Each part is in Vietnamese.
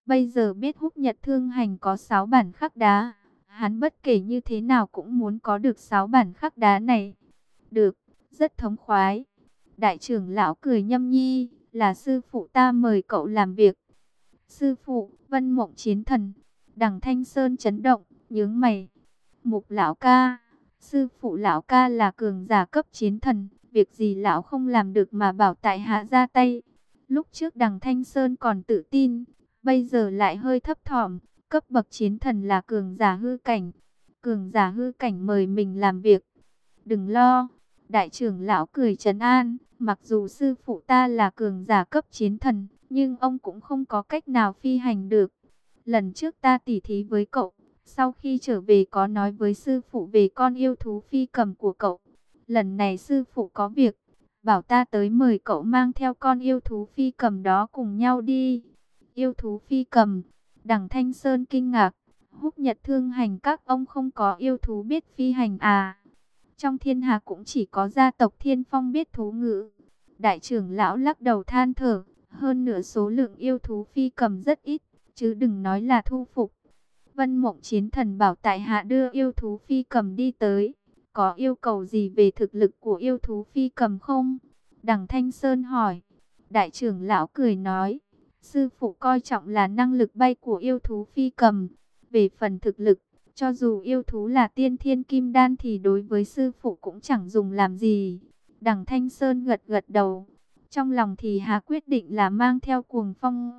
Bây giờ biết Húc Nhật Thương Hành có 6 bản khắc đá, hắn bất kể như thế nào cũng muốn có được 6 bản khắc đá này. Được, rất thống khoái. Đại trưởng lão cười nhâm nhi, là sư phụ ta mời cậu làm việc. Sư phụ, Vân Mộng Chiến Thần. Đằng Thanh Sơn chấn động, nhướng mày. Mục lão ca, sư phụ lão ca là cường giả cấp chiến thần, việc gì lão không làm được mà bảo tại hạ ra tay. Lúc trước Đằng Thanh Sơn còn tự tin, bây giờ lại hơi thấp thỏm, cấp bậc chiến thần là cường giả hư cảnh. Cường giả hư cảnh mời mình làm việc. Đừng lo, đại trưởng lão cười trấn an, mặc dù sư phụ ta là cường giả cấp chiến thần, nhưng ông cũng không có cách nào phi hành được. Lần trước ta tỉ thí với cậu, sau khi trở về có nói với sư phụ về con yêu thú phi cầm của cậu. Lần này sư phụ có việc, bảo ta tới mời cậu mang theo con yêu thú phi cầm đó cùng nhau đi. Yêu thú phi cầm, Đằng Thanh Sơn kinh ngạc, Húc Nhật Thương Hành các ông không có yêu thú biết phi hành à? Trong thiên hạ cũng chỉ có gia tộc Thiên Phong biết thú ngữ. Đại trưởng lão lắc đầu than thở, hơn nửa số lượng yêu thú phi cầm rất ít, chứ đừng nói là thu phục. Vân Mộng Chiến Thần bảo tại hạ đưa yêu thú phi cầm đi tới. Có yêu cầu gì về thực lực của yêu thú phi cầm không? Đằng Thanh Sơn hỏi. Đại trưởng lão cười nói, sư phụ coi trọng là năng lực bay của yêu thú phi cầm. Về phần thực lực, cho dù yêu thú là tiên thiên kim đan thì đối với sư phụ cũng chẳng dùng làm gì. Đằng Thanh Sơn gật gật đầu. Trong lòng thì Hà quyết định là mang theo Cuồng Phong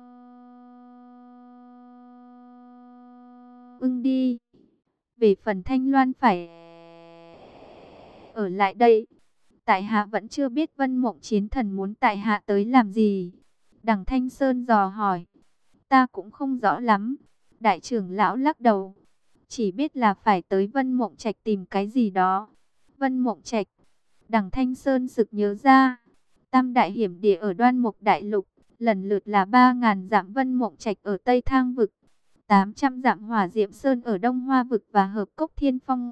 ưng đi. Về phần Thanh Loan phải ở lại đây. Tại hạ vẫn chưa biết Vân Mộng Chiến Thần muốn tại hạ tới làm gì. Đằng Thanh Sơn dò hỏi. Ta cũng không rõ lắm. Đại trưởng lão lắc đầu. Chỉ biết là phải tới Vân Mộng Trạch tìm cái gì đó. Vân Mộng Trạch. Đằng Thanh Sơn sực nhớ ra. Tam đại hiểm địa ở Đoan Mục Đại Lục, lần lượt là 3.000 dặm Vân Mộng Trạch ở Tây Thang Vực, 800 dặm Hỏa Diệm Sơn ở Đông Hoa Vực và Hợp Cốc Thiên Phong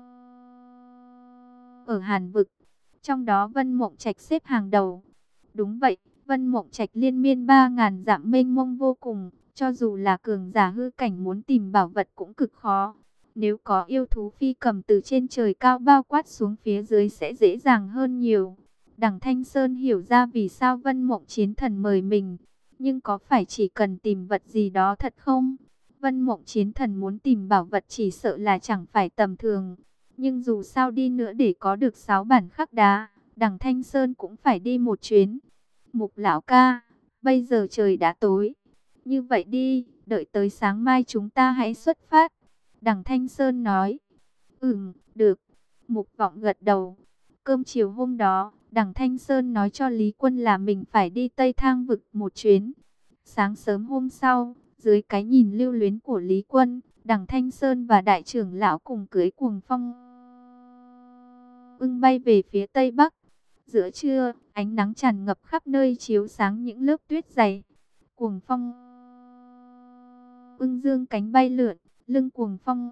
ở Hàn Vực. Trong đó Vân Mộng Trạch xếp hàng đầu. Đúng vậy, Vân Mộng Trạch liên miên 3.000 dặm mênh mông vô cùng, cho dù là cường giả hư cảnh muốn tìm bảo vật cũng cực khó. Nếu có yêu thú phi cầm từ trên trời cao bao quát xuống phía dưới sẽ dễ dàng hơn nhiều. Đằng Thanh Sơn hiểu ra vì sao Vân Mộng Chiến Thần mời mình. Nhưng có phải chỉ cần tìm vật gì đó thật không? Vân Mộng Chiến Thần muốn tìm bảo vật chỉ sợ là chẳng phải tầm thường. Nhưng dù sao đi nữa để có được 6 bản khắc đá, đằng Thanh Sơn cũng phải đi một chuyến. Mục lão ca, bây giờ trời đã tối. Như vậy đi, đợi tới sáng mai chúng ta hãy xuất phát. Đằng Thanh Sơn nói. Được. Mục Vọng gật đầu. Cơm chiều hôm đó, đằng Thanh Sơn nói cho Lý Quân là mình phải đi Tây Thang Vực một chuyến. Sáng sớm hôm sau, dưới cái nhìn lưu luyến của Lý Quân, đằng Thanh Sơn và đại trưởng lão cùng cưỡi Cuồng Phong ưng bay về phía Tây Bắc. Giữa trưa, ánh nắng tràn ngập khắp nơi chiếu sáng những lớp tuyết dày. Cuồng Phong ưng dương cánh bay lượn, lưng Cuồng Phong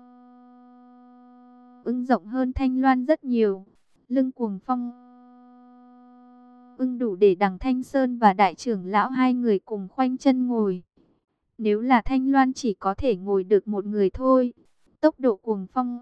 ưng rộng hơn Thanh Loan rất nhiều. Lưng Cuồng Phong ưng đủ để đằng Thanh Sơn và đại trưởng lão hai người cùng khoanh chân ngồi. Nếu là Thanh Loan chỉ có thể ngồi được một người thôi. Tốc độ Cuồng Phong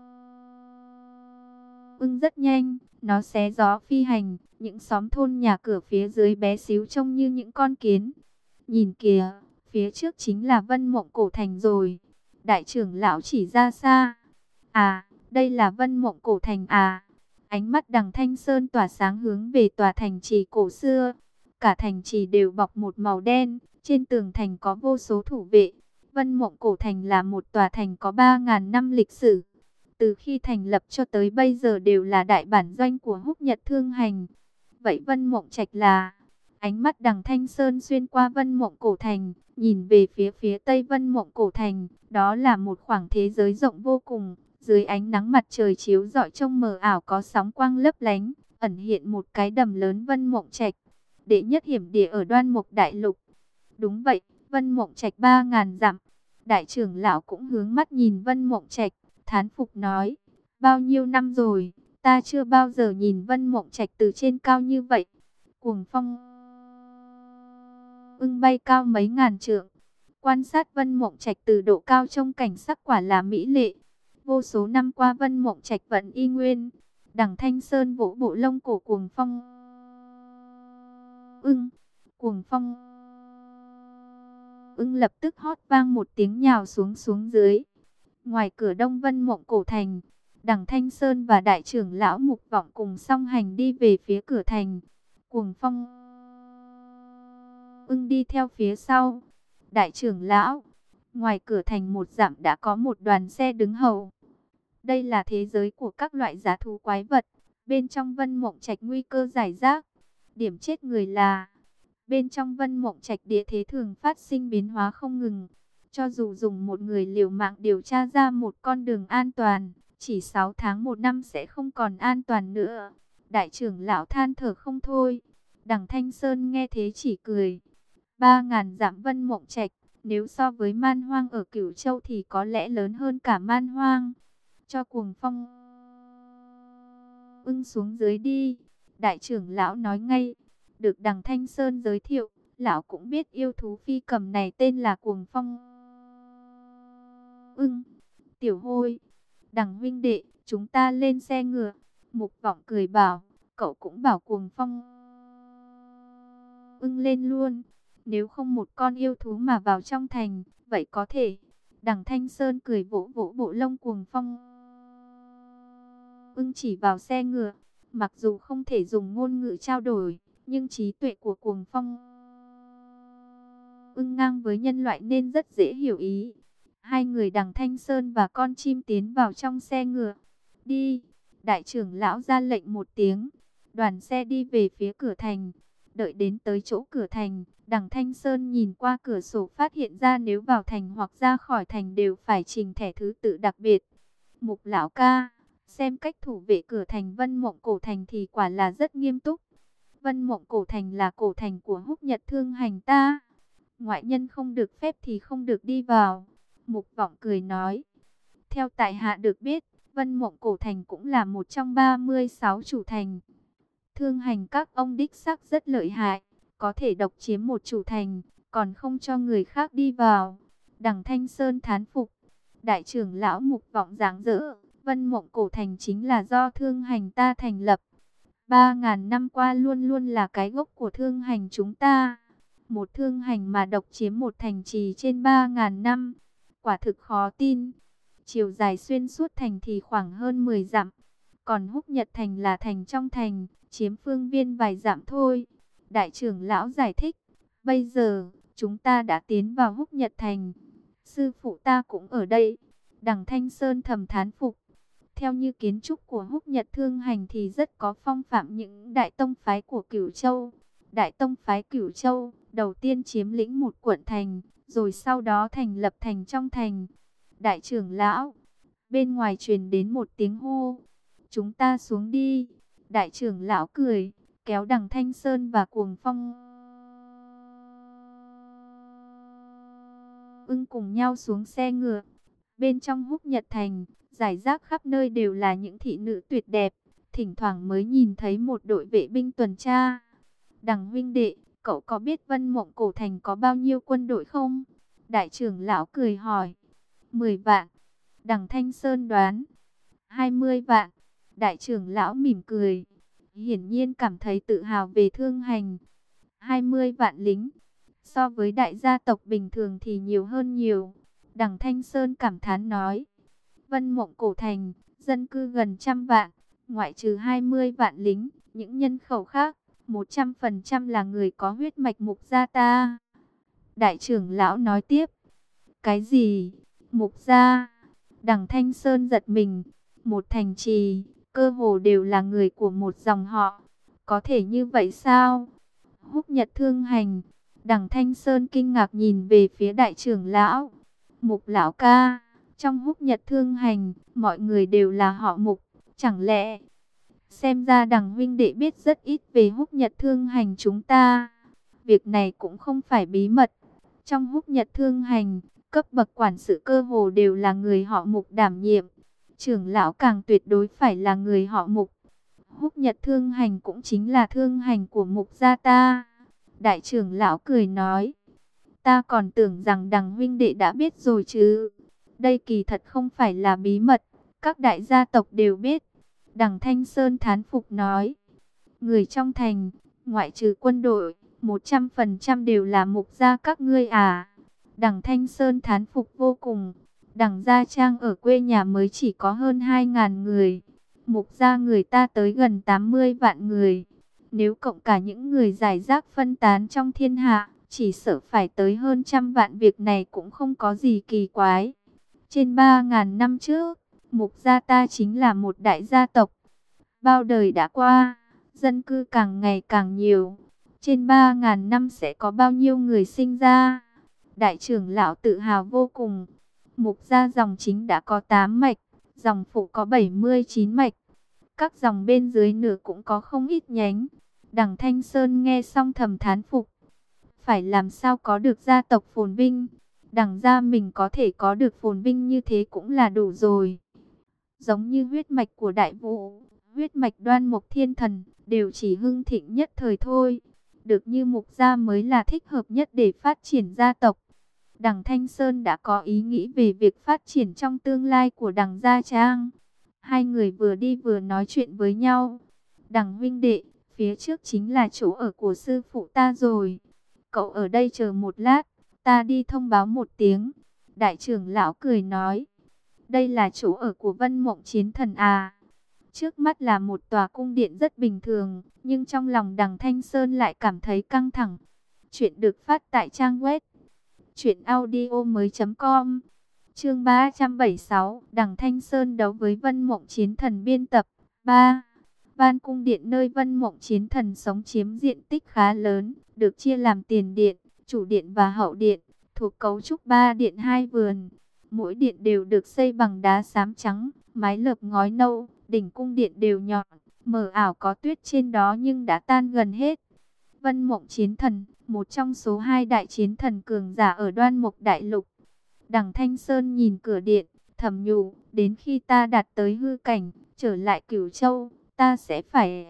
ưng rất nhanh, nó xé gió phi hành, những xóm thôn nhà cửa phía dưới bé xíu trông như những con kiến. Nhìn kìa, phía trước chính là Vân Mộng Cổ Thành rồi. Đại trưởng lão chỉ ra xa. À, đây là Vân Mộng Cổ Thành à? Ánh mắt đằng Thanh Sơn tỏa sáng hướng về tòa thành trì cổ xưa. Cả thành trì đều bọc một màu đen, trên tường thành có vô số thủ vệ. Vân Mộng Cổ Thành là một tòa thành có 3.000 năm lịch sử. Từ khi thành lập cho tới bây giờ đều là đại bản doanh của Húc Nhật Thương Hành. Vậy Vân Mộng Trạch là? Ánh mắt đằng Thanh Sơn xuyên qua Vân Mộng Cổ Thành, nhìn về phía tây Vân Mộng Cổ Thành. Đó là một khoảng thế giới rộng vô cùng. Dưới ánh nắng mặt trời chiếu rọi trông mờ ảo có sóng quang lấp lánh, ẩn hiện một cái đầm lớn Vân Mộng Trạch. Đệ nhất hiểm địa ở Đoan Mục Đại Lục. Đúng vậy, Vân Mộng Trạch 3.000 dặm. Đại trưởng lão cũng hướng mắt nhìn Vân Mộng Trạch, thán phục nói, bao nhiêu năm rồi, ta chưa bao giờ nhìn Vân Mộng Trạch từ trên cao như vậy. Cuồng Phong ưng bay cao mấy ngàn trượng, Quan sát Vân Mộng Trạch từ độ cao trông cảnh sắc quả là mỹ lệ. Vô số năm qua Vân Mộng Trạch vẫn y nguyên. Đằng Thanh Sơn vỗ bộ lông cổ Cuồng Phong ưng. Cuồng Phong ưng lập tức hót vang một tiếng nhào xuống xuống dưới. Ngoài cửa Đông Vân Mộng Cổ Thành, Đằng Thanh Sơn và đại trưởng lão Mục Vọng cùng song hành đi về phía cửa thành. Cuồng Phong ưng đi theo phía sau. Đại trưởng lão, ngoài cửa thành một dặm đã có một đoàn xe đứng hầu. Đây là thế giới của các loại giá thú quái vật. Bên trong Vân Mộng Trạch nguy cơ rải rác. Điểm chết người là bên trong Vân Mộng Trạch địa thế thường phát sinh biến hóa không ngừng. Cho dù dùng một người liều mạng điều tra ra một con đường an toàn, chỉ 6 tháng 1 năm sẽ không còn an toàn nữa. Đại trưởng lão than thở không thôi. Đằng Thanh Sơn nghe thế chỉ cười. 3.000 dặm Vân Mộng Trạch, nếu so với man hoang ở Cửu Châu thì có lẽ lớn hơn cả man hoang. Cho Cuồng Phong ưng xuống dưới đi. Đại trưởng lão nói ngay. Được Đằng Thanh Sơn giới thiệu, lão cũng biết yêu thú phi cầm này tên là Cuồng Phong ưng. Tiểu Hôi, Đằng huynh đệ, chúng ta lên xe ngựa. Mục Vọng cười bảo, cậu cũng bảo Cuồng Phong ưng lên luôn. Nếu không một con yêu thú mà vào trong thành, vậy có thể. Đằng Thanh Sơn cười vỗ vỗ bộ lông Cuồng Phong ưng chỉ vào xe ngựa. Mặc dù không thể dùng ngôn ngữ trao đổi, nhưng trí tuệ của Cuồng Phong ưng ngang với nhân loại nên rất dễ hiểu ý. Hai người Đằng Thanh Sơn và con chim tiến vào trong xe ngựa. Đi, đại trưởng lão ra lệnh một tiếng. Đoàn xe đi về phía cửa thành. Đợi đến tới chỗ cửa thành, Đằng Thanh Sơn nhìn qua cửa sổ phát hiện ra nếu vào thành hoặc ra khỏi thành đều phải trình thẻ thứ tự đặc biệt. Mục lão ca, xem cách thủ vệ cửa thành Vân Mộng Cổ Thành thì quả là rất nghiêm túc. Vân Mộng Cổ Thành là cổ thành của Húc Nhật Thương Hành ta. Ngoại nhân không được phép thì không được đi vào. Mục Vọng cười nói. Theo tại hạ được biết, Vân Mộng Cổ Thành cũng là một trong 36 chủ thành. Thương hành các ông đích xác rất lợi hại, có thể độc chiếm một chủ thành, còn không cho người khác đi vào. Đằng Thanh Sơn thán phục. Đại trưởng lão Mục Vọng giáng dỡ. Vân Mộng Cổ Thành chính là do thương hành ta thành lập. 3.000 năm qua luôn luôn là cái gốc của thương hành chúng ta. Một thương hành mà độc chiếm một thành trì trên 3.000 năm. Quả thực khó tin. Chiều dài xuyên suốt thành thì khoảng hơn 10 dặm. Còn Húc Nhật Thành là thành trong thành, chiếm phương viên vài dặm thôi. Đại trưởng lão giải thích. Bây giờ, chúng ta đã tiến vào Húc Nhật Thành. Sư phụ ta cũng ở đây. Đằng Thanh Sơn thầm thán phục. Theo như kiến trúc của Húc Nhật Thương Hành thì rất có phong phạm những đại tông phái của Cửu Châu. Đại tông phái Cửu Châu đầu tiên chiếm lĩnh một quận thành, rồi sau đó thành lập thành trong thành. Đại trưởng lão, bên ngoài truyền đến một tiếng hô. Chúng ta xuống đi. Đại trưởng lão cười, kéo Đằng Thanh Sơn và Cuồng Phong ưng cùng nhau xuống xe ngựa. Bên trong Húc Nhật Thành, rải rác khắp nơi đều là những thị nữ tuyệt đẹp. Thỉnh thoảng mới nhìn thấy một đội vệ binh tuần tra. Đằng huynh đệ, cậu có biết Vân Mộng Cổ Thành có bao nhiêu quân đội không? Đại trưởng lão cười hỏi. 10 vạn. Đằng Thanh Sơn đoán. 20 vạn. Đại trưởng lão mỉm cười. Hiển nhiên cảm thấy tự hào về thương hành. 20 vạn lính. So với đại gia tộc bình thường thì nhiều hơn nhiều. Đằng Thanh Sơn cảm thán nói. Vân Mộng Cổ Thành, dân cư gần 100 vạn. Ngoại trừ 20 vạn lính, những nhân khẩu khác, 100% là người có huyết mạch Mục gia ta. Đại trưởng lão nói tiếp. Cái gì? Mục gia? Đằng Thanh Sơn giật mình. Một thành trì, cơ hồ đều là người của một dòng họ. Có thể như vậy sao? Húc Nhật Thương Hành. Đằng Thanh Sơn kinh ngạc nhìn về phía đại trưởng lão. Mục lão ca, trong Húc Nhật Thương Hành, mọi người đều là họ Mục. Chẳng lẽ... Xem ra Đằng huynh đệ biết rất ít về Húc Nhật Thương Hành chúng ta. Việc này cũng không phải bí mật. Trong Húc Nhật Thương Hành, cấp bậc quản sự cơ hồ đều là người họ Mục đảm nhiệm. Trưởng lão càng tuyệt đối phải là người họ Mục. Húc Nhật Thương Hành cũng chính là thương hành của Mục gia ta. Đại trưởng lão cười nói. Ta còn tưởng rằng Đằng huynh đệ đã biết rồi chứ. Đây kỳ thật không phải là bí mật, các đại gia tộc đều biết. Đằng Thanh Sơn thán phục nói. Người trong thành, ngoại trừ quân đội, 100% đều là mục gia các ngươi à. Đằng Thanh Sơn thán phục vô cùng. Đằng Gia Trang ở quê nhà mới chỉ có hơn 2.000 người. Mục gia người ta tới gần 80 vạn người. Nếu cộng cả những người giải rác phân tán trong thiên hạ, chỉ sợ phải tới hơn 100 vạn, việc này cũng không có gì kỳ quái. Trên 3.000 năm trước, Mục gia ta chính là một đại gia tộc. Bao đời đã qua, dân cư càng ngày càng nhiều. Trên 3.000 năm sẽ có bao nhiêu người sinh ra? Đại trưởng lão tự hào vô cùng. Mục gia dòng chính đã có 8 mạch, dòng phụ có 79 mạch. Các dòng bên dưới nửa cũng có không ít nhánh. Đằng Thanh Sơn nghe xong thầm thán phục. Phải làm sao có được gia tộc phồn vinh. Đằng gia mình có thể có được phồn vinh như thế cũng là đủ rồi. Giống như huyết mạch của Đại Vũ, huyết mạch Đoan Mục Thiên Thần, đều chỉ hưng thịnh nhất thời thôi. Được như Mục gia mới là thích hợp nhất để phát triển gia tộc. Đằng Thanh Sơn đã có ý nghĩ về việc phát triển trong tương lai của Đằng Gia Trang. Hai người vừa đi vừa nói chuyện với nhau. Đằng huynh đệ, phía trước chính là chỗ ở của sư phụ ta rồi. Cậu ở đây chờ một lát, ta đi thông báo một tiếng. Đại trưởng lão cười nói. Đây là chỗ ở của Vân Mộng Chiến Thần à? Trước mắt là một tòa cung điện rất bình thường, nhưng trong lòng Đằng Thanh Sơn lại cảm thấy căng thẳng. Chuyện được phát tại trang web truyệnaudiomoi.com. Chương 376, Đằng Thanh Sơn đấu với Vân Mộng Chiến Thần, biên tập 3. Ban cung điện nơi Vân Mộng Chiến Thần sống chiếm diện tích khá lớn, được chia làm tiền điện, chủ điện và hậu điện, thuộc cấu trúc 3 điện 2 vườn. Mỗi điện đều được xây bằng đá xám trắng, mái lợp ngói nâu, đỉnh cung điện đều nhọn, mờ ảo có tuyết trên đó nhưng đã tan gần hết. Vân Mộng Chiến Thần, một trong số 2 đại chiến thần cường giả ở Đoan Mục Đại Lục. Đằng Thanh Sơn nhìn cửa điện, thầm nhủ, đến khi ta đạt tới hư cảnh, trở lại Cửu Châu, ta sẽ phải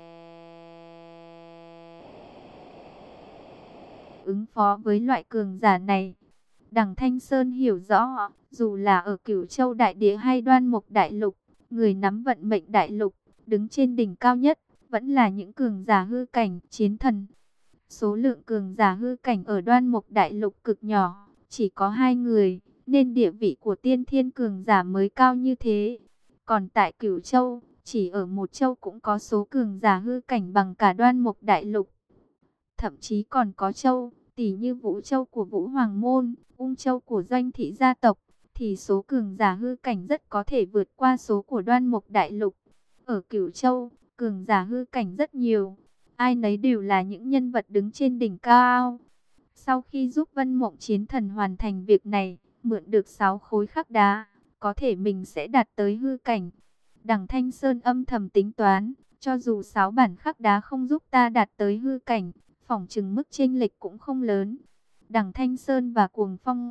ứng phó với loại cường giả này. Đằng Thanh Sơn hiểu rõ, dù là ở Cửu Châu Đại Địa hay Đoan Mục Đại Lục, người nắm vận mệnh đại lục, đứng trên đỉnh cao nhất, vẫn là những cường giả hư cảnh, chiến thần. Số lượng cường giả hư cảnh ở Đoan Mục Đại Lục cực nhỏ, chỉ có 2 người, nên địa vị của tiên thiên cường giả mới cao như thế. Còn tại Cửu Châu, chỉ ở một châu cũng có số cường giả hư cảnh bằng cả Đoan Mục Đại Lục. Thậm chí còn có châu, tỷ như Vũ Châu của Vũ Hoàng Môn, Ung Châu của Doanh Thị gia tộc, thì số cường giả hư cảnh rất có thể vượt qua số của Đoan Mục Đại Lục. Ở Cửu Châu, cường giả hư cảnh rất nhiều, ai nấy đều là những nhân vật đứng trên đỉnh cao. Sau khi giúp Vân Mộng Chiến Thần hoàn thành việc này, mượn được 6 khối khắc đá, có thể mình sẽ đạt tới hư cảnh. Đằng Thanh Sơn âm thầm tính toán, cho dù 6 bản khắc đá không giúp ta đạt tới hư cảnh, phỏng chừng mức chênh lệch cũng không lớn. Đằng Thanh Sơn và Cuồng Phong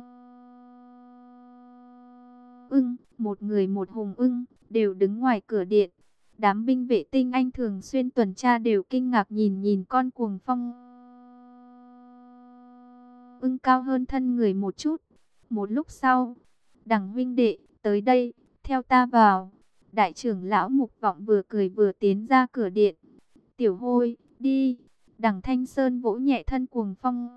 Ưng, một người một hùng ưng, đều đứng ngoài cửa điện. Đám binh vệ tinh anh thường xuyên tuần tra đều kinh ngạc nhìn con Cuồng Phong Ưng cao hơn thân người một chút. Một lúc sau, Đằng huynh đệ, tới đây, theo ta vào. Đại trưởng lão Mục Vọng vừa cười vừa tiến ra cửa điện. Tiểu Hôi, đi. Đằng Thanh Sơn vỗ nhẹ thân Cuồng Phong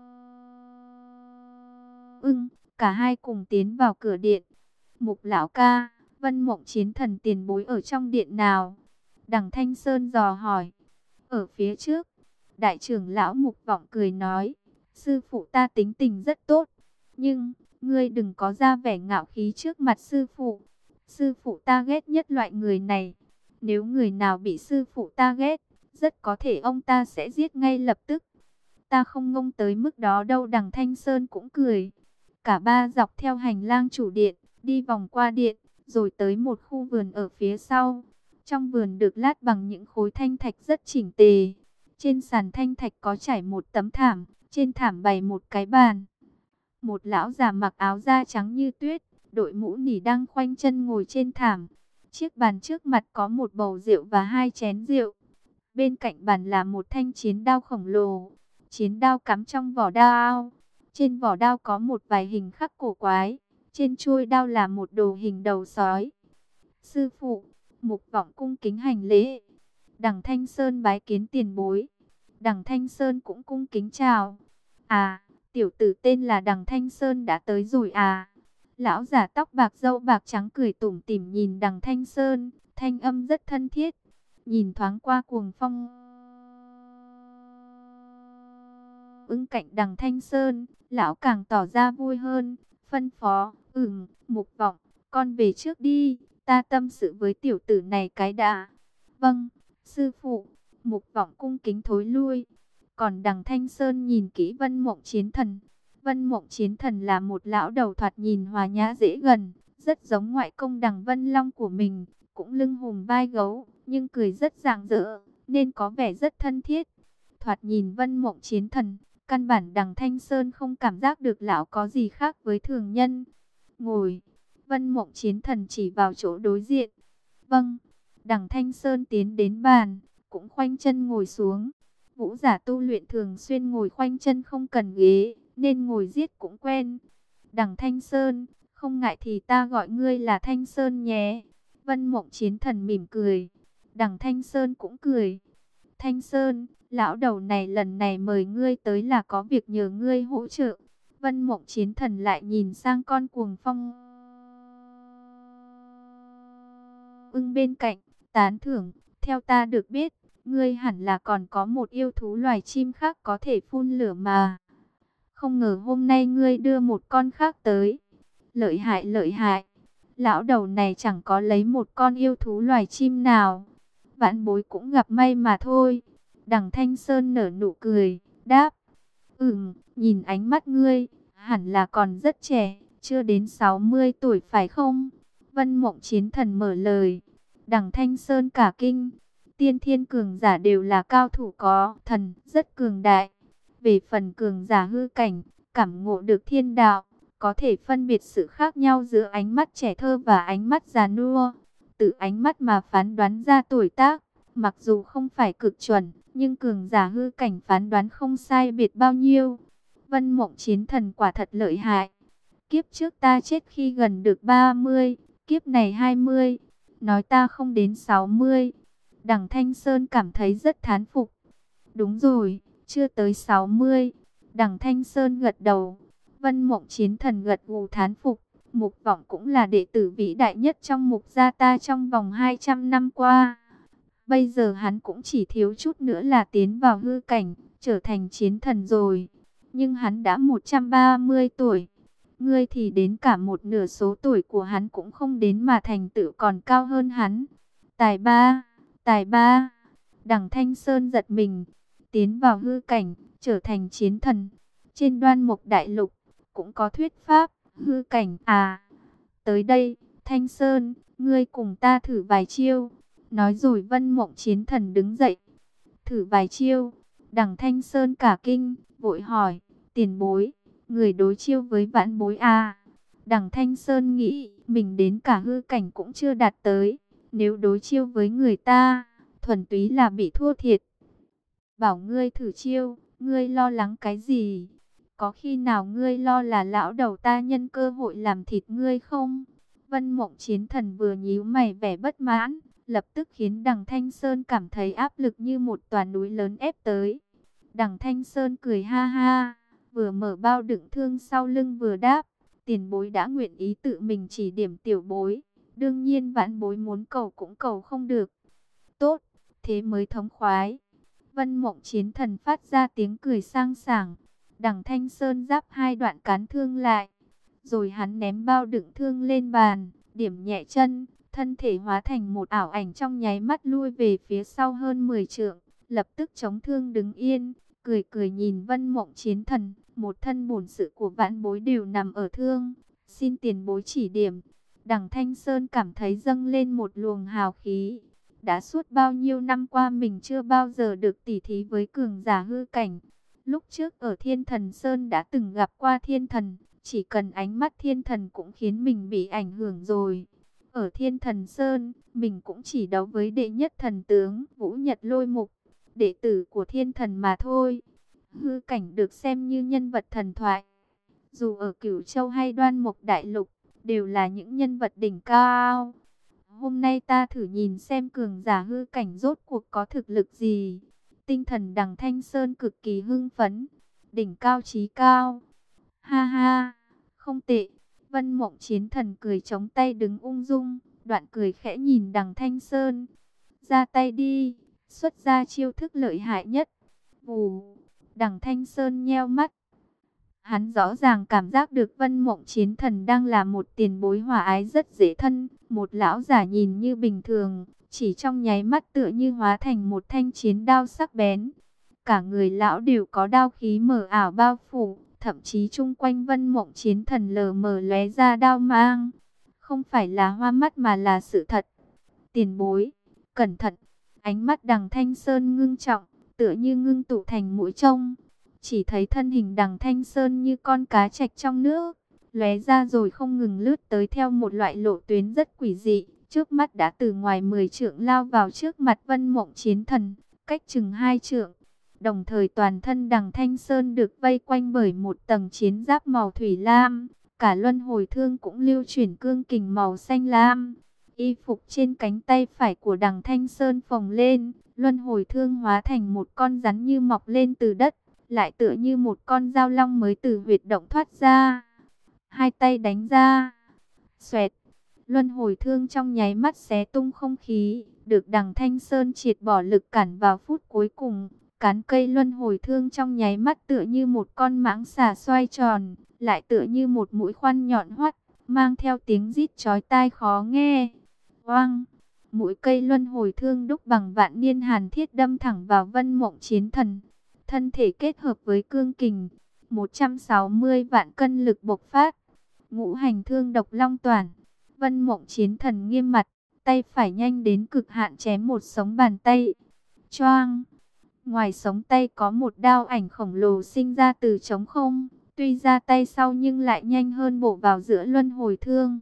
Ưng, cả hai cùng tiến vào cửa điện. Mục lão ca, Vân Mộng Chiến Thần tiền bối ở trong điện nào? Đằng Thanh Sơn dò hỏi. Ở phía trước. Đại trưởng lão Mục Vọng cười nói, sư phụ ta tính tình rất tốt, nhưng ngươi đừng có ra vẻ ngạo khí trước mặt sư phụ. Sư phụ ta ghét nhất loại người này. Nếu người nào bị sư phụ ta ghét, rất có thể ông ta sẽ giết ngay lập tức. Ta không ngông tới mức đó đâu. Đằng Thanh Sơn cũng cười. Cả ba dọc theo hành lang chủ điện, đi vòng qua điện, rồi tới một khu vườn ở phía sau. Trong vườn được lát bằng những khối thanh thạch rất chỉnh tề. Trên sàn thanh thạch có trải một tấm thảm, trên thảm bày một cái bàn. Một lão già mặc áo da trắng như tuyết, đội mũ nỉ đang khoanh chân ngồi trên thảm. Chiếc bàn trước mặt có một bầu rượu và 2 chén rượu. Bên cạnh bàn là một thanh chiến đao khổng lồ. Chiến đao cắm trong vỏ đao. Trên vỏ đao có một vài hình khắc cổ quái. Trên chuôi đao là một đồ hình đầu sói. Sư phụ, Mục Vọng cung kính hành lễ. Đằng Thanh Sơn bái kiến tiền bối. Đằng Thanh Sơn cũng cung kính chào. À, tiểu tử tên là Đằng Thanh Sơn đã tới rồi à? Lão giả tóc bạc râu bạc trắng cười tủm tỉm nhìn Đằng Thanh Sơn, thanh âm rất thân thiết. Nhìn thoáng qua Cuồng Phong ứng cạnh Đằng Thanh Sơn, lão càng tỏ ra vui hơn, phân phó, Mục Vọng, con về trước đi, ta tâm sự với tiểu tử này cái đã. Vâng, sư phụ. Mục Vọng cung kính thối lui. Còn Đằng Thanh Sơn nhìn kỹ Vân Mộng Chiến Thần. Vân Mộng Chiến Thần là một lão đầu thoạt nhìn hòa nhã dễ gần, rất giống ngoại công Đằng Vân Long của mình, cũng lưng hùm vai gấu, nhưng cười rất rạng rỡ, nên có vẻ rất thân thiết. Thoạt nhìn Vân Mộng Chiến Thần, căn bản Đằng Thanh Sơn không cảm giác được lão có gì khác với thường nhân. Ngồi. Vân Mộng Chiến Thần chỉ vào chỗ đối diện. Vâng. Đằng Thanh Sơn tiến đến bàn, cũng khoanh chân ngồi xuống. Vũ giả tu luyện thường xuyên ngồi khoanh chân không cần ghế, nên ngồi giết cũng quen. Đằng Thanh Sơn, không ngại thì ta gọi ngươi là Thanh Sơn nhé. Vân Mộng Chiến Thần mỉm cười. Đằng Thanh Sơn cũng cười. Thanh Sơn, lão đầu này lần này mời ngươi tới là có việc nhờ ngươi hỗ trợ. Vân Mộng Chiến Thần lại nhìn sang con Cuồng Phong ưng bên cạnh, tán thưởng. Theo ta được biết, ngươi hẳn là còn có một yêu thú loài chim khác có thể phun lửa mà. Không ngờ hôm nay ngươi đưa một con khác tới. Lợi hại lợi hại. Lão đầu này chẳng có lấy một con yêu thú loài chim nào. Vãn bối cũng gặp may mà thôi. Đằng Thanh Sơn nở nụ cười, đáp. Nhìn ánh mắt ngươi, hẳn là còn rất trẻ, chưa đến 60 tuổi phải không? Vân Mộng Chiến Thần mở lời. Đằng Thanh Sơn cả kinh. Tiên thiên cường giả đều là cao thủ có thần, rất cường đại. Về phần cường giả hư cảnh, cảm ngộ được thiên đạo, có thể phân biệt sự khác nhau giữa ánh mắt trẻ thơ và ánh mắt già nua. Từ ánh mắt mà phán đoán ra tuổi tác, mặc dù không phải cực chuẩn, nhưng cường giả hư cảnh phán đoán không sai biệt bao nhiêu. Vân Mộng Chiến Thần quả thật lợi hại. Kiếp trước ta chết khi gần được 30, kiếp này 20, nói ta không đến 60. Đằng Thanh Sơn cảm thấy rất thán phục. Đúng rồi, chưa tới 60. Đằng Thanh Sơn gật đầu. Vân Mộng Chiến Thần gật gù thán phục. Mục Vọng cũng là đệ tử vĩ đại nhất trong Mục gia ta trong vòng 200 năm qua. Bây giờ hắn cũng chỉ thiếu chút nữa là tiến vào hư cảnh, trở thành chiến thần rồi. Nhưng hắn đã 130 tuổi. Ngươi thì đến cả một nửa số tuổi của hắn cũng không đến mà thành tựu còn cao hơn hắn. Tài ba, tài ba. Đằng Thanh Sơn giật mình, tiến vào hư cảnh, trở thành chiến thần. Trên Đoan Mục Đại Lục cũng có thuyết pháp, hư cảnh à. Tới đây, Thanh Sơn, ngươi cùng ta thử vài chiêu. Nói rồi Vân Mộng Chiến Thần đứng dậy. Thử vài chiêu. Đằng Thanh Sơn cả kinh, vội hỏi, tiền bối, người đối chiêu với vãn bối à? Đằng Thanh Sơn nghĩ, mình đến cả hư cảnh cũng chưa đạt tới. Nếu đối chiêu với người ta, thuần túy là bị thua thiệt. Bảo ngươi thử chiêu, ngươi lo lắng cái gì? Có khi nào ngươi lo là lão đầu ta nhân cơ hội làm thịt ngươi không? Vân Mộng Chiến Thần vừa nhíu mày vẻ bất mãn, lập tức khiến Đằng Thanh Sơn cảm thấy áp lực như một tòa núi lớn ép tới. Đằng Thanh Sơn cười ha ha, vừa mở bao đựng thương sau lưng vừa đáp, tiền bối đã nguyện ý tự mình chỉ điểm tiểu bối, đương nhiên vãn bối muốn cầu cũng cầu không được. Tốt, thế mới thống khoái. Vân Mộng Chiến Thần phát ra tiếng cười sang sảng. Đằng Thanh Sơn giáp hai đoạn cán thương lại, rồi hắn ném bao đựng thương lên bàn, điểm nhẹ chân, thân thể hóa thành một ảo ảnh trong nháy mắt lui về phía sau hơn 10 trượng, lập tức chống thương đứng yên, cười cười nhìn Vân Mộng Chiến Thần, một thân bổn sự của vãn bối đều nằm ở thương, xin tiền bối chỉ điểm. Đằng Thanh Sơn cảm thấy dâng lên một luồng hào khí. Đã suốt bao nhiêu năm qua mình chưa bao giờ được tỉ thí với cường giả hư cảnh. Lúc trước ở Thiên Thần Sơn đã từng gặp qua Thiên Thần, chỉ cần ánh mắt Thiên Thần cũng khiến mình bị ảnh hưởng rồi. Ở Thiên Thần Sơn, mình cũng chỉ đấu với đệ nhất thần tướng Vũ Nhật Lôi Mục, đệ tử của Thiên Thần mà thôi. Hư cảnh được xem như nhân vật thần thoại, dù ở Cửu Châu hay Đoan Mộc Đại Lục, đều là những nhân vật đỉnh cao. Hôm nay ta thử nhìn xem cường giả hư cảnh rốt cuộc có thực lực gì. Tinh thần Đằng Thanh Sơn cực kỳ hưng phấn, đỉnh cao chí cao. Ha ha, không tệ. Vân Mộng Chiến Thần cười chống tay đứng ung dung, đoạn cười khẽ nhìn Đằng Thanh Sơn. Ra tay đi, xuất ra chiêu thức lợi hại nhất. Vù, Đằng Thanh Sơn nheo mắt. Hắn rõ ràng cảm giác được Vân Mộng Chiến Thần đang là một tiền bối hòa ái rất dễ thân, một lão giả nhìn như bình thường, chỉ trong nháy mắt tựa như hóa thành một thanh chiến đao sắc bén. Cả người lão đều có đao khí mờ ảo bao phủ, thậm chí chung quanh Vân Mộng Chiến Thần lờ mờ lóe ra đao mang. Không phải là hoa mắt mà là sự thật. Tiền bối, cẩn thận. Ánh mắt Đằng Thanh Sơn ngưng trọng, tựa như ngưng tụ thành mũi trông. Chỉ thấy thân hình Đằng Thanh Sơn như con cá trạch trong nước, lóe ra rồi không ngừng lướt tới theo một loại lộ tuyến rất quỷ dị. Trước mắt đã từ ngoài 10 trượng lao vào trước mặt Vân Mộng Chiến Thần, cách chừng 2 trượng. Đồng thời toàn thân Đằng Thanh Sơn được vây quanh bởi một tầng chiến giáp màu thủy lam. Cả luân hồi thương cũng lưu chuyển cương kình màu xanh lam. Y phục trên cánh tay phải của Đằng Thanh Sơn phồng lên, luân hồi thương hóa thành một con rắn như mọc lên từ đất, lại tựa như một con dao long mới từ huyệt động thoát ra. Hai tay đánh ra, xoẹt, luân hồi thương trong nháy mắt xé tung không khí, được Đằng Thanh Sơn triệt bỏ lực cản vào phút cuối cùng. Cán cây luân hồi thương trong nháy mắt tựa như một con mãng xà xoay tròn, lại tựa như một mũi khoan nhọn hoắt, mang theo tiếng rít chói tai khó nghe. Oang! Mũi cây luân hồi thương đúc bằng vạn niên hàn thiết đâm thẳng vào Vân Mộng Chiến Thần. Thân thể kết hợp với cương kình, 160 vạn cân lực bộc phát. Ngũ hành thương độc long toản. Vân Mộng Chiến Thần nghiêm mặt, tay phải nhanh đến cực hạn chém một sống bàn tay. Choang! Ngoài sống tay có một đao ảnh khổng lồ sinh ra từ trống không, tuy ra tay sau nhưng lại nhanh hơn bổ vào giữa luân hồi thương.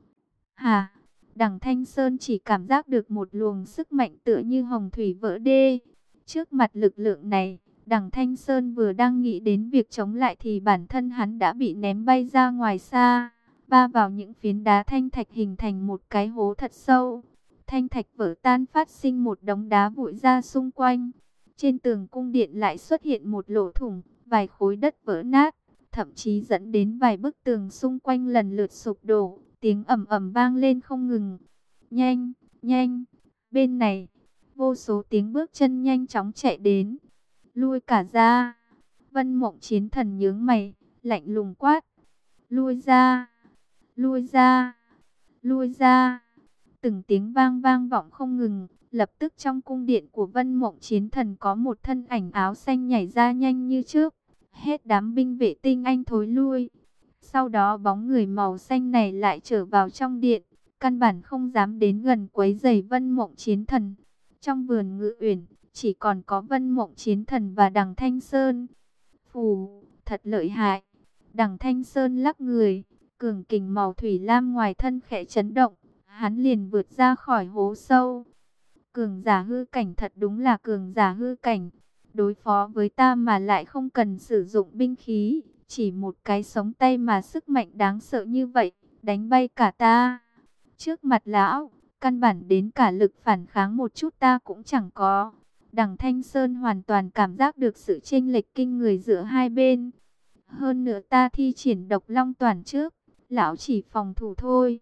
Hà! Đằng Thanh Sơn chỉ cảm giác được một luồng sức mạnh tựa như hồng thủy vỡ đê. Trước mặt lực lượng này, Đằng Thanh Sơn vừa đang nghĩ đến việc chống lại thì bản thân hắn đã bị ném bay ra ngoài xa, va vào những phiến đá thanh thạch hình thành một cái hố thật sâu. Thanh thạch vỡ tan phát sinh một đống đá vụn ra xung quanh. Trên tường cung điện lại xuất hiện một lỗ thủng, vài khối đất vỡ nát, thậm chí dẫn đến vài bức tường xung quanh lần lượt sụp đổ, tiếng ầm ầm vang lên không ngừng. Nhanh, nhanh, bên này, vô số tiếng bước chân nhanh chóng chạy đến. Lui cả ra. Vân Mộng Chiến Thần nhướng mày, lạnh lùng quát. Lui ra, lui ra, lui ra. Từng tiếng vang vang vọng không ngừng. Lập tức trong cung điện của Vân Mộng Chiến Thần có một thân ảnh áo xanh nhảy ra nhanh như trước. Hết đám binh vệ tinh anh thối lui. Sau đó bóng người màu xanh này lại trở vào trong điện. Căn bản không dám đến gần quấy rầy Vân Mộng Chiến Thần. Trong vườn Ngự Uyển chỉ còn có Vân Mộng Chiến Thần và Đằng Thanh Sơn. Phù, thật lợi hại. Đằng Thanh Sơn lắc người, cường kình màu thủy lam ngoài thân khẽ chấn động. Hắn liền vượt ra khỏi hố sâu. Cường giả hư cảnh thật đúng là cường giả hư cảnh. Đối phó với ta mà lại không cần sử dụng binh khí. Chỉ một cái sống tay mà sức mạnh đáng sợ như vậy, đánh bay cả ta. Trước mặt lão, căn bản đến cả lực phản kháng một chút ta cũng chẳng có. Đằng Thanh Sơn hoàn toàn cảm giác được sự chênh lệch kinh người giữa hai bên. Hơn nữa ta thi triển độc long toàn trước, lão chỉ phòng thủ thôi.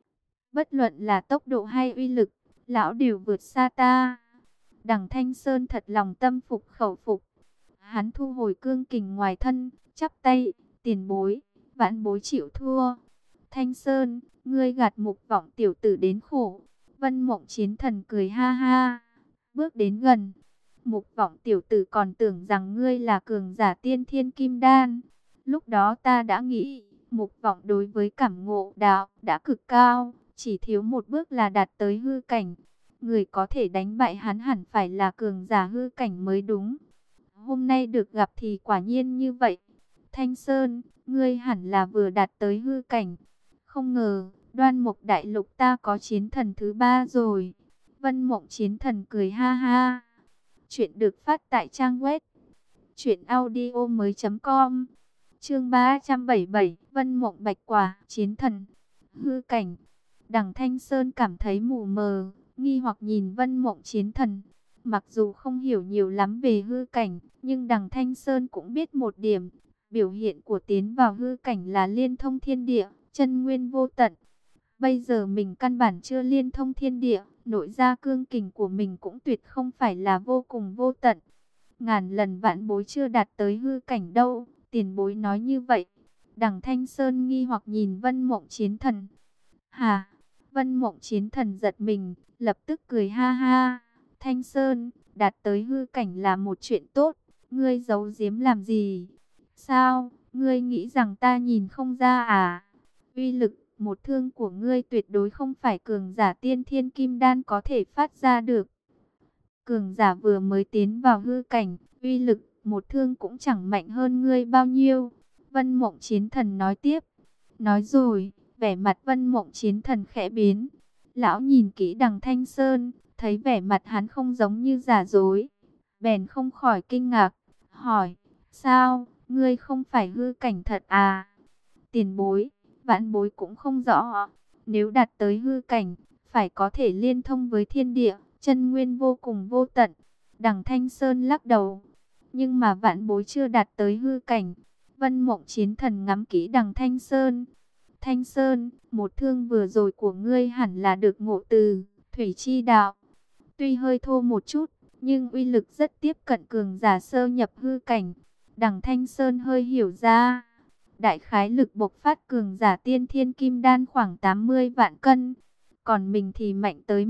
Bất luận là tốc độ hay uy lực, lão đều vượt xa ta. Đằng Thanh Sơn thật lòng tâm phục khẩu phục. Hắn thu hồi cương kình ngoài thân, chắp tay, tiền bối, vãn bối chịu thua. Thanh Sơn, ngươi gạt Mục Vọng tiểu tử đến khổ. Vân Mộng Chiến Thần cười ha ha, bước đến gần. Mục Vọng tiểu tử còn tưởng rằng ngươi là cường giả tiên thiên kim đan. Lúc đó ta đã nghĩ, Mục Vọng đối với cảm ngộ đạo đã cực cao, chỉ thiếu một bước là đạt tới hư cảnh. Người có thể đánh bại hắn hẳn phải là cường giả hư cảnh mới đúng. Hôm nay được gặp thì quả nhiên như vậy. Thanh Sơn, ngươi hẳn là vừa đạt tới hư cảnh. Không ngờ, Đoan Mộc Đại Lục ta có chiến thần thứ 3 rồi. Vân Mộng Chiến Thần cười ha ha. Chuyện được phát tại trang web truyệnaudiomoi.com. Chương 377, Vân Mộng Bạch Quả, Chiến Thần. Hư cảnh. Đằng Thanh Sơn cảm thấy mù mờ, nghi hoặc nhìn Vân Mộng Chiến Thần. Mặc dù không hiểu nhiều lắm về hư cảnh, nhưng đằng Thanh Sơn cũng biết một điểm. Biểu hiện của tiến vào hư cảnh là liên thông thiên địa, chân nguyên vô tận. Bây giờ mình căn bản chưa liên thông thiên địa, nội gia cương kình của mình cũng tuyệt không phải là vô cùng vô tận. Ngàn lần vạn bối chưa đạt tới hư cảnh đâu, tiền bối nói như vậy. Đằng Thanh Sơn nghi hoặc nhìn Vân Mộng Chiến Thần. Hà, Vân Mộng Chiến Thần giật mình, lập tức cười ha ha. Thanh Sơn, đạt tới hư cảnh là một chuyện tốt, ngươi giấu giếm làm gì? Sao, ngươi nghĩ rằng ta nhìn không ra à? Uy lực, một thương của ngươi tuyệt đối không phải cường giả tiên thiên kim đan có thể phát ra được. Cường giả vừa mới tiến vào hư cảnh, uy lực, một thương cũng chẳng mạnh hơn ngươi bao nhiêu. Vân Mộng Chiến Thần nói tiếp. Nói rồi, vẻ mặt Vân Mộng Chiến Thần khẽ biến. Lão nhìn kỹ đằng Thanh Sơn, thấy vẻ mặt hắn không giống như giả dối. Bèn không khỏi kinh ngạc, hỏi, sao, ngươi không phải hư cảnh thật à? Tiền bối, vãn bối cũng không rõ. Nếu đạt tới hư cảnh, phải có thể liên thông với thiên địa, chân nguyên vô cùng vô tận. Đằng Thanh Sơn lắc đầu. Nhưng mà vãn bối chưa đạt tới hư cảnh. Vân Mộng Chiến Thần ngắm kỹ đằng Thanh Sơn. Thanh Sơn, một thương vừa rồi của ngươi hẳn là được ngộ từ Thủy Chi Đạo. Tuy hơi thô một chút, nhưng uy lực rất tiếp cận cường giả sơ nhập hư cảnh. Đằng Thanh Sơn hơi hiểu ra. Đại khái lực bộc phát cường giả tiên thiên kim đan khoảng 80 vạn cân. Còn mình thì mạnh tới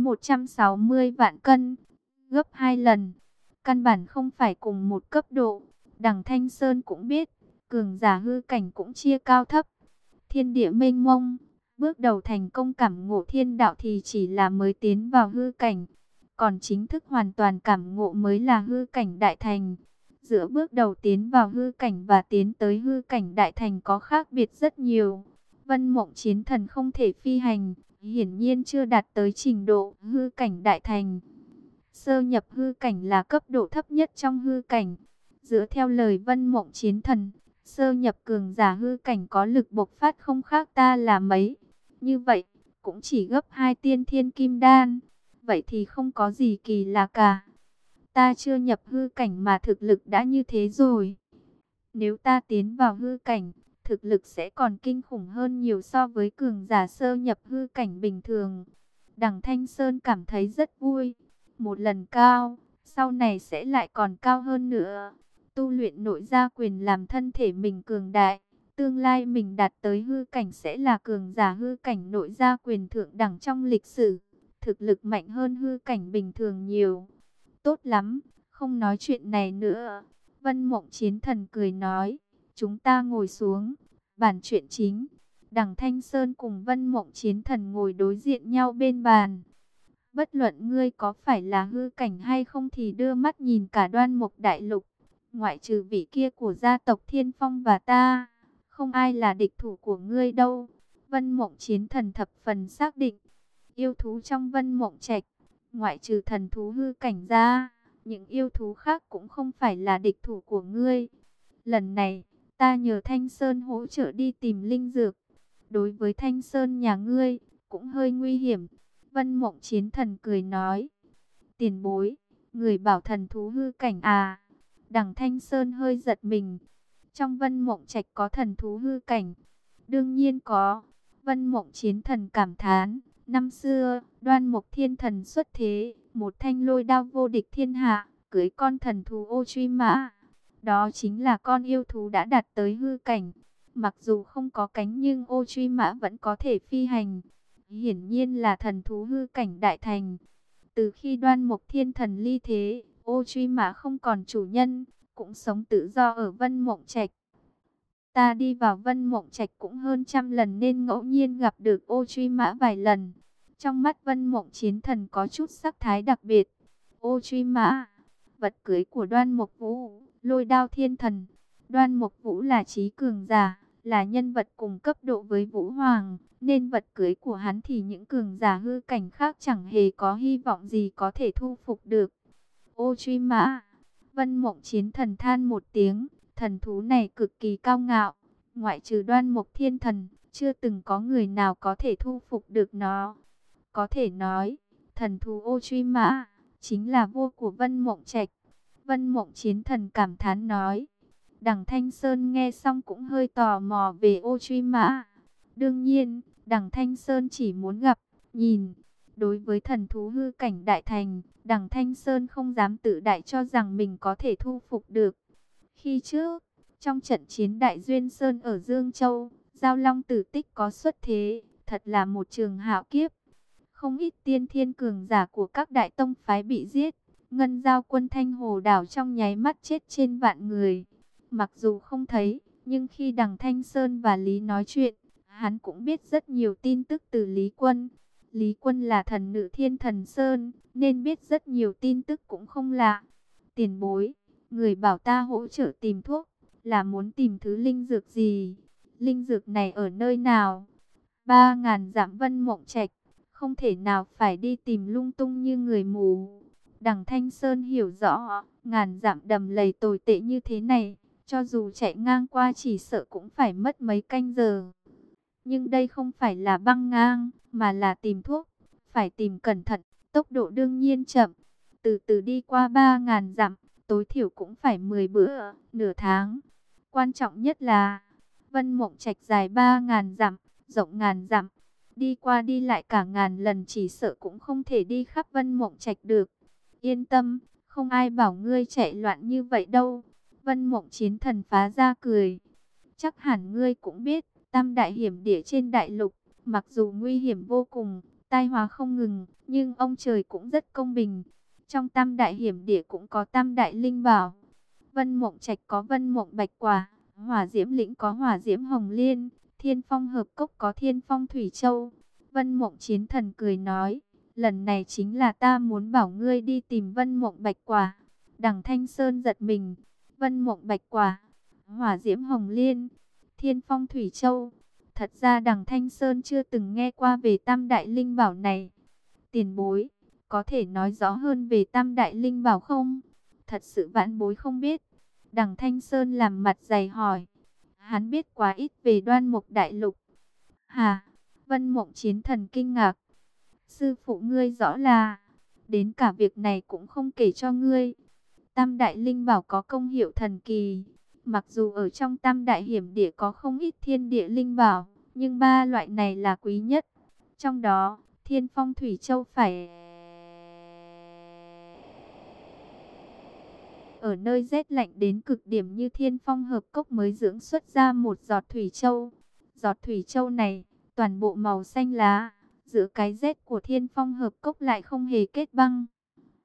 160 vạn cân, gấp 2 lần. Căn bản không phải cùng một cấp độ. Đằng Thanh Sơn cũng biết, cường giả hư cảnh cũng chia cao thấp. Thiên địa mênh mông, bước đầu thành công cảm ngộ thiên đạo thì chỉ là mới tiến vào hư cảnh. Còn chính thức hoàn toàn cảm ngộ mới là hư cảnh đại thành. Giữa bước đầu tiến vào hư cảnh và tiến tới hư cảnh đại thành có khác biệt rất nhiều. Vân Mộng Chiến Thần không thể phi hành, hiển nhiên chưa đạt tới trình độ hư cảnh đại thành. Sơ nhập hư cảnh là cấp độ thấp nhất trong hư cảnh. Dựa theo lời Vân Mộng Chiến Thần, sơ nhập cường giả hư cảnh có lực bộc phát không khác ta là mấy. Như vậy, cũng chỉ gấp 2 tiên thiên kim đan. Vậy thì không có gì kỳ lạ cả. Ta chưa nhập hư cảnh mà thực lực đã như thế rồi. Nếu ta tiến vào hư cảnh, thực lực sẽ còn kinh khủng hơn nhiều so với cường giả sơ nhập hư cảnh bình thường. Đằng Thanh Sơn cảm thấy rất vui. Một lần cao, sau này sẽ lại còn cao hơn nữa. Tu luyện nội gia quyền làm thân thể mình cường đại. Tương lai mình đạt tới hư cảnh sẽ là cường giả hư cảnh nội gia quyền thượng đẳng trong lịch sử. Thực lực mạnh hơn hư cảnh bình thường nhiều. Tốt lắm, không nói chuyện này nữa. Vân Mộng Chiến Thần cười nói, chúng ta ngồi xuống, bàn chuyện chính. Đằng Thanh Sơn cùng Vân Mộng Chiến Thần ngồi đối diện nhau bên bàn. Bất luận ngươi có phải là hư cảnh hay không thì đưa mắt nhìn cả Đoan Mục Đại Lục. Ngoại trừ vị kia của gia tộc Thiên Phong và ta, không ai là địch thủ của ngươi đâu. Vân Mộng Chiến Thần thập phần xác định. Yêu thú trong Vân Mộng Trạch, ngoại trừ thần thú hư cảnh ra, những yêu thú khác cũng không phải là địch thủ của ngươi. Lần này, ta nhờ Thanh Sơn hỗ trợ đi tìm linh dược. Đối với Thanh Sơn nhà ngươi, cũng hơi nguy hiểm. Vân Mộng Chiến Thần cười nói. Tiền bối, người bảo thần thú hư cảnh à? Đằng Thanh Sơn hơi giật mình. Trong Vân Mộng Trạch có thần thú hư cảnh? Đương nhiên có. Vân Mộng Chiến Thần cảm thán. Năm xưa, Đoan Mục Thiên Thần xuất thế, một thanh lôi đao vô địch thiên hạ, cưới con thần thú ô truy mã. Đó chính là con yêu thú đã đạt tới hư cảnh. Mặc dù không có cánh nhưng ô truy mã vẫn có thể phi hành. Hiển nhiên là thần thú hư cảnh đại thành. Từ khi Đoan Mục Thiên Thần ly thế, ô truy mã không còn chủ nhân, cũng sống tự do ở Vân Mộng Trạch. Ta đi vào Vân Mộng Trạch cũng hơn 100 lần nên ngẫu nhiên gặp được ô truy mã vài lần. Trong mắt Vân Mộng Chiến Thần có chút sắc thái đặc biệt. Ô truy mã, vật cưới của Đoan Mục Vũ, Lôi Đao Thiên Thần. Đoan Mục Vũ là trí cường giả, là nhân vật cùng cấp độ với Vũ Hoàng, nên vật cưới của hắn thì những cường giả hư cảnh khác chẳng hề có hy vọng gì có thể thu phục được. Ô truy mã, Vân Mộng Chiến Thần than một tiếng, thần thú này cực kỳ cao ngạo, ngoại trừ Đoan Mộc Thiên Thần, chưa từng có người nào có thể thu phục được nó. Có thể nói, thần thú Ô Truy Mã chính là vua của Vân Mộng Trạch. Vân Mộng Chiến Thần cảm thán nói. Đằng Thanh Sơn nghe xong cũng hơi tò mò về Ô Truy Mã. Đương nhiên, Đằng Thanh Sơn chỉ muốn gặp, nhìn. Đối với thần thú hư cảnh đại thành, Đằng Thanh Sơn không dám tự đại cho rằng mình có thể thu phục được. Khi trước, trong trận chiến Đại Duyên Sơn ở Dương Châu, Giao Long Tử Tích có xuất thế, thật là một trường hạo kiếp. Không ít tiên thiên cường giả của các đại tông phái bị giết, Ngân Giao quân Thanh Hồ đảo trong nháy mắt chết trên vạn người. Mặc dù không thấy, nhưng khi Đằng Thanh Sơn và Lý nói chuyện, hắn cũng biết rất nhiều tin tức từ Lý Quân. Lý Quân là thần nữ Thiên Thần Sơn, nên biết rất nhiều tin tức cũng không lạ. Tiền bối, người bảo ta hỗ trợ tìm thuốc, là muốn tìm thứ linh dược gì? Linh dược này ở nơi nào? 3.000 dặm Vân Mộng Trạch, không thể nào phải đi tìm lung tung như người mù. Đằng Thanh Sơn hiểu rõ, ngàn dặm đầm lầy tồi tệ như thế này, cho dù chạy ngang qua chỉ sợ cũng phải mất mấy canh giờ. Nhưng đây không phải là băng ngang, mà là tìm thuốc, phải tìm cẩn thận, tốc độ đương nhiên chậm. Từ từ đi qua 3.000 dặm, tối thiểu cũng phải 10 bữa, nửa tháng. Quan trọng nhất là, Vân Mộng Trạch dài 3.000 dặm, rộng ngàn dặm. Đi qua đi lại cả ngàn lần chỉ sợ cũng không thể đi khắp Vân Mộng Trạch được. Yên tâm, không ai bảo ngươi chạy loạn như vậy đâu. Vân Mộng Chiến Thần phá ra cười. Chắc hẳn ngươi cũng biết, tam đại hiểm địa trên đại lục, mặc dù nguy hiểm vô cùng, tai họa không ngừng, nhưng ông trời cũng rất công bình. Trong tam đại hiểm địa cũng có tam đại linh bảo. Vân Mộng Trạch có Vân Mộng Bạch Quả, Hỏa Diễm Lĩnh có Hỏa Diễm Hồng Liên, Thiên Phong Hợp Cốc có Thiên Phong Thủy Châu. Vân Mộng Chiến Thần cười nói, lần này chính là ta muốn bảo ngươi đi tìm Vân Mộng Bạch Quả. Đằng Thanh Sơn giật mình, Vân Mộng Bạch Quả, Hỏa Diễm Hồng Liên, Thiên Phong Thủy Châu. Thật ra đằng Thanh Sơn chưa từng nghe qua về tam đại linh bảo này. Tiền bối, có thể nói rõ hơn về tam đại linh bảo không? Thật sự vãn bối không biết. Đằng Thanh Sơn làm mặt dày hỏi. Hắn biết quá ít về Đoan Mộc Đại Lục. Hà, Vân Mộng Chiến Thần kinh ngạc. Sư phụ ngươi rõ là, đến cả việc này cũng không kể cho ngươi. Tam đại linh bảo có công hiệu thần kỳ. Mặc dù ở trong tam đại hiểm địa có không ít thiên địa linh bảo, nhưng ba loại này là quý nhất. Trong đó, Thiên Phong Thủy Châu phải ở nơi rét lạnh đến cực điểm như Thiên Phong Hợp Cốc mới dưỡng xuất ra một giọt Thủy Châu. Giọt Thủy Châu này, toàn bộ màu xanh lá, giữa cái rét của Thiên Phong Hợp Cốc lại không hề kết băng.